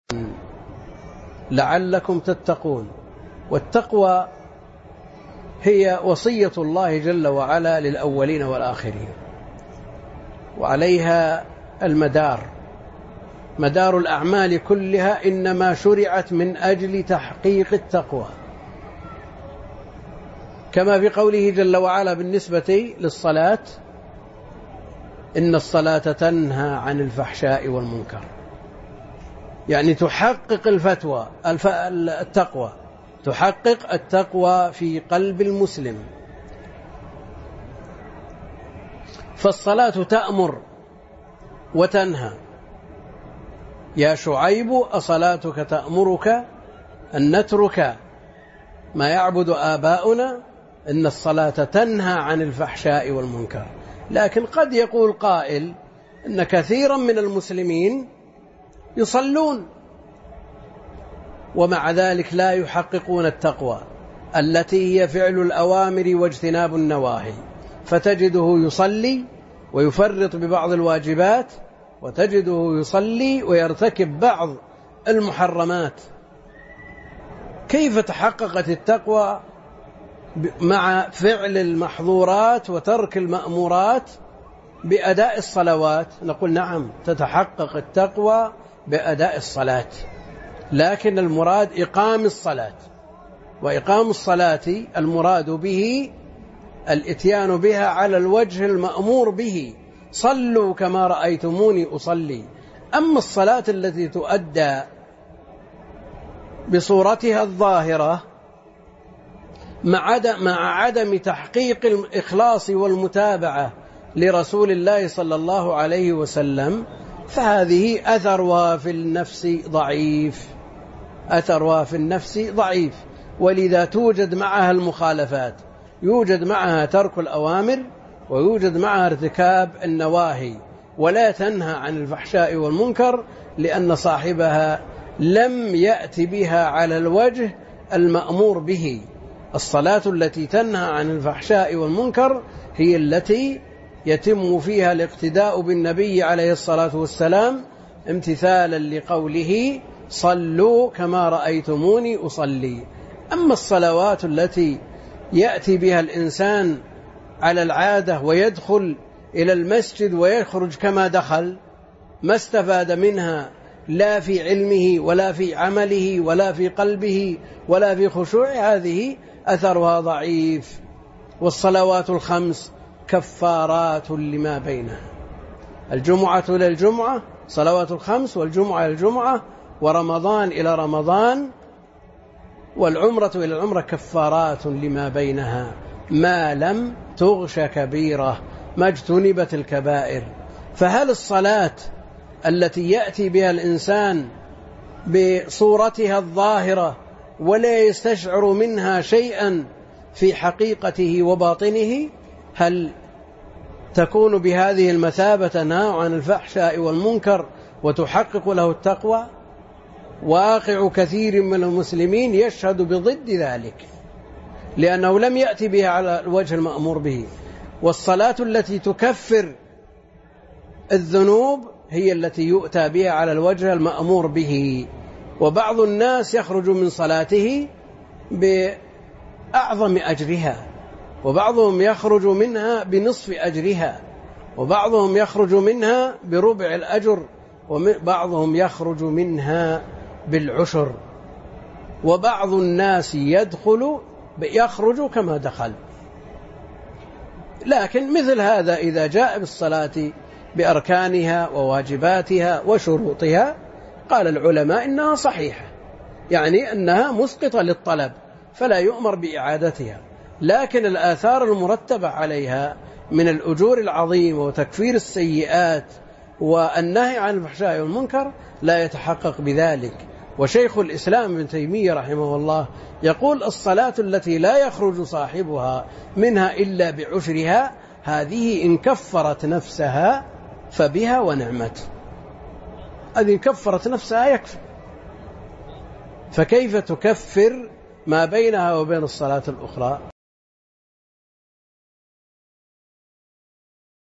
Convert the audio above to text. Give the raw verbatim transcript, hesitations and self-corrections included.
لعلكم تتقون. والتقوى هي وصية الله جل وعلا للأولين والآخرين، وعليها المدار، مدار الأعمال كلها إنما شرعت من أجل تحقيق التقوى، كما في قوله جل وعلا بالنسبة للصلاة: إن الصلاة تنهى عن الفحشاء والمنكر، يعني تحقق الفتوى التقوى، تحقق التقوى في قلب المسلم. فالصلاة تأمر وتنهى. يا شعيب أصلاتك تأمرك أن نترك ما يعبد آباؤنا؟ إن الصلاة تنهى عن الفحشاء والمنكر. لكن قد يقول قائل إن كثيرا من المسلمين يصلون ومع ذلك لا يحققون التقوى التي هي فعل الأوامر واجتناب النواهي، فتجده يصلي ويفرط ببعض الواجبات، وتجده يصلي ويرتكب بعض المحرمات. كيف تحققت التقوى مع فعل المحظورات وترك المأمورات بأداء الصلوات؟ نقول نعم، تتحقق التقوى بأداء الصلاة، لكن المراد إقام الصلاة، وإقام الصلاة المراد به الإتيان بها على الوجه المأمور به: صلوا كما رأيتموني أصلي. أما الصلاة التي تؤدى بصورتها الظاهرة مع عدم تحقيق الإخلاص والمتابعة لرسول الله صلى الله عليه وسلم، فهذه أثرها في النفس ضعيف، أثرها في النفس ضعيف. ولذا توجد معها المخالفات، يوجد معها ترك الأوامر ويوجد معها ارتكاب النواهي، ولا تنهى عن الفحشاء والمنكر، لأن صاحبها لم يأتي بها على الوجه المأمور به. الصلاة التي تنهى عن الفحشاء والمنكر هي التي يتم فيها الاقتداء بالنبي عليه الصلاة والسلام امتثالا لقوله: صلوا كما رأيتموني أصلي. أما الصلوات التي يأتي بها الإنسان على العادة ويدخل إلى المسجد ويخرج كما دخل، ما استفاد منها لا في علمه ولا في عمله ولا في قلبه ولا في خشوع، هذه أثرها ضعيف. والصلوات الخمس كفارات لما بينها: الجمعة إلى الجمعة صلوات الخمس، والجمعة إلى الجمعة، ورمضان إلى رمضان، والعمرة إلى العمرة كفارات لما بينها ما لم تغش كبيرة، ما اجتنبت الكبائر. فهل الصلاة التي يأتي بها الإنسان بصورتها الظاهرة ولا يستشعر منها شيئا في حقيقته وباطنه، هل تكون بهذه المثابة تنهى عن الفحشاء والمنكر وتحقق له التقوى؟ واقع كثير من المسلمين يشهد بضد ذلك، لأنه لم يأتي بها على الوجه المأمور به. والصلاة التي تكفر الذنوب هي التي يؤتى بها على الوجه المأمور به. وبعض الناس يخرج من صلاته بأعظم أجرها، وبعضهم يخرج منها بنصف أجرها، وبعضهم يخرج منها بربع الأجر، وبعضهم يخرج منها بالعشر، وبعض الناس يدخل يخرج كما دخل. لكن مثل هذا إذا جاء بالصلاة بأركانها وواجباتها وشروطها، قال العلماء إنها صحيحة، يعني أنها مسقطة للطلب فلا يؤمر بإعادتها. لكن الآثار المرتبة عليها من الأجور العظيمة وتكفير السيئات والنهي عن الفحشاء والمنكر لا يتحقق بذلك. وشيخ الإسلام ابن تيمية رحمه الله يقول: الصلاة التي لا يخرج صاحبها منها إلا بعشرها، هذه إن كفرت نفسها فبها ونعمت. هذه إن كفرت نفسها يكفي، فكيف تكفر ما بينها وبين الصلاة الأخرى؟